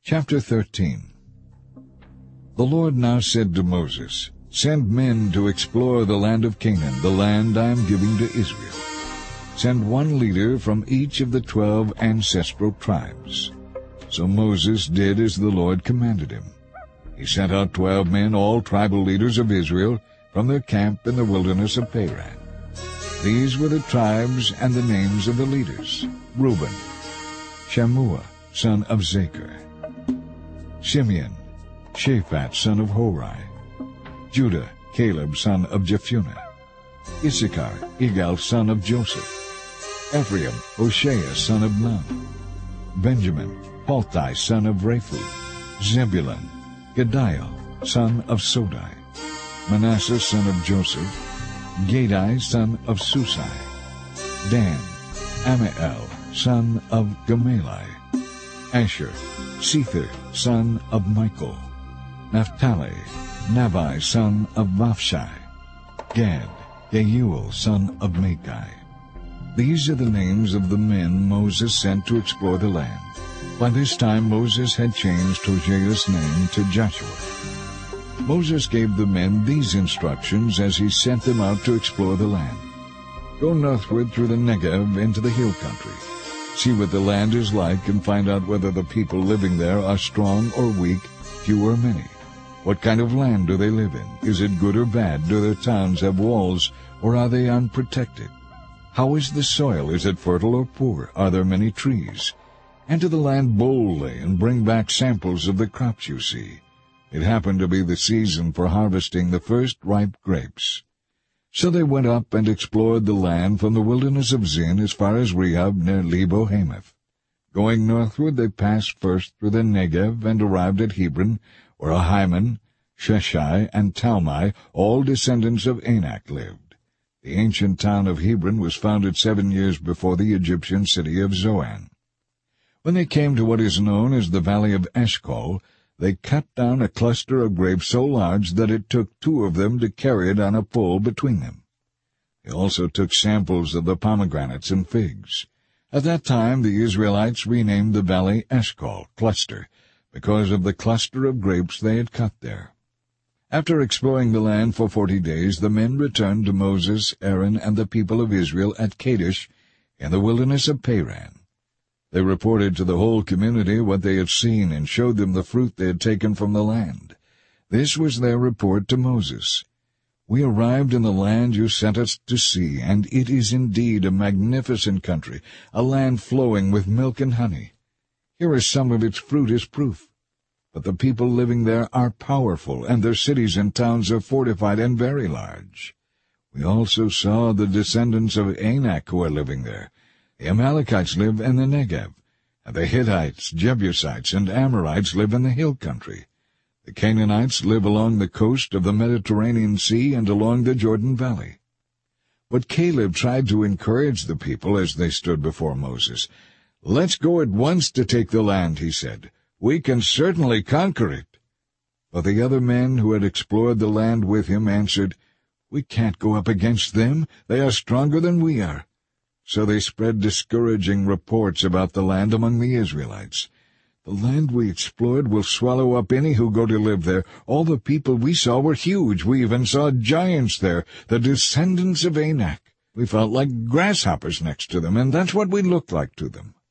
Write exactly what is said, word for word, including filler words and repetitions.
Chapter thirteen. The Lord now said to Moses, Send men to explore the land of Canaan, the land I am giving to Israel. Send one leader from each of the twelve ancestral tribes. So Moses did as the Lord commanded him. He sent out twelve men, all tribal leaders of Israel, from their camp in the wilderness of Paran. These were the tribes and the names of the leaders: Reuben, Shammua, son of Zachar; Simeon, Shaphat, son of Hori; Judah, Caleb, son of Jephunneh; Issachar, Igal, son of Joseph; Ephraim, Hoshea, son of Nun; Benjamin, Palti, son of Raphu; Zebulun, Gediel, son of Sodai; Manasseh, son of Joseph; Gadai, son of Susai; Dan, Amiel, son of Gamali; Asher, Sethur, son of Michael; Naphtali, Nabai, son of Vapshai; Gad, Geuel, son of Machi. These are the names of the men Moses sent to explore the land. By this time Moses had changed Hosea's name to Joshua. Moses gave the men these instructions as he sent them out to explore the land. Go northward through the Negev into the hill country. See what the land is like and find out whether the people living there are strong or weak, few or many. What kind of land do they live in? Is it good or bad? Do their towns have walls, or are they unprotected? How is the soil? Is it fertile or poor? Are there many trees? Enter the land boldly and bring back samples of the crops you see. It happened to be the season for harvesting the first ripe grapes. So they went up and explored the land from the wilderness of Zin as far as Rehob near Lebo Hamath. Going northward, they passed first through the Negev and arrived at Hebron, where Ahiman, Sheshai, and Talmai, all descendants of Anak, lived. The ancient town of Hebron was founded seven years before the Egyptian city of Zoan. When they came to what is known as the valley of Eshcol, they cut down a cluster of grapes so large that it took two of them to carry it on a pole between them. They also took samples of the pomegranates and figs. At that time the Israelites renamed the valley Eshcol, cluster, because of the cluster of grapes they had cut there. After exploring the land for forty days, the men returned to Moses, Aaron, and the people of Israel at Kadesh in the wilderness of Paran. They reported to the whole community what they had seen and showed them the fruit they had taken from the land. This was their report to Moses. We arrived in the land you sent us to see, and it is indeed a magnificent country, a land flowing with milk and honey. Here is some of its fruit as proof. But the people living there are powerful, and their cities and towns are fortified and very large. We also saw the descendants of Anak who are living there. The Amalekites live in the Negev, and the Hittites, Jebusites, and Amorites live in the hill country. The Canaanites live along the coast of the Mediterranean Sea and along the Jordan Valley. But Caleb tried to encourage the people as they stood before Moses. "Let's go at once to take the land," he said. "We can certainly conquer it." But the other men who had explored the land with him answered, "We can't go up against them. They are stronger than we are." So they spread discouraging reports about the land among the Israelites. "The land we explored will swallow up any who go to live there. All the people we saw were huge. We even saw giants there, the descendants of Anak. We felt like grasshoppers next to them, and that's what we looked like to them."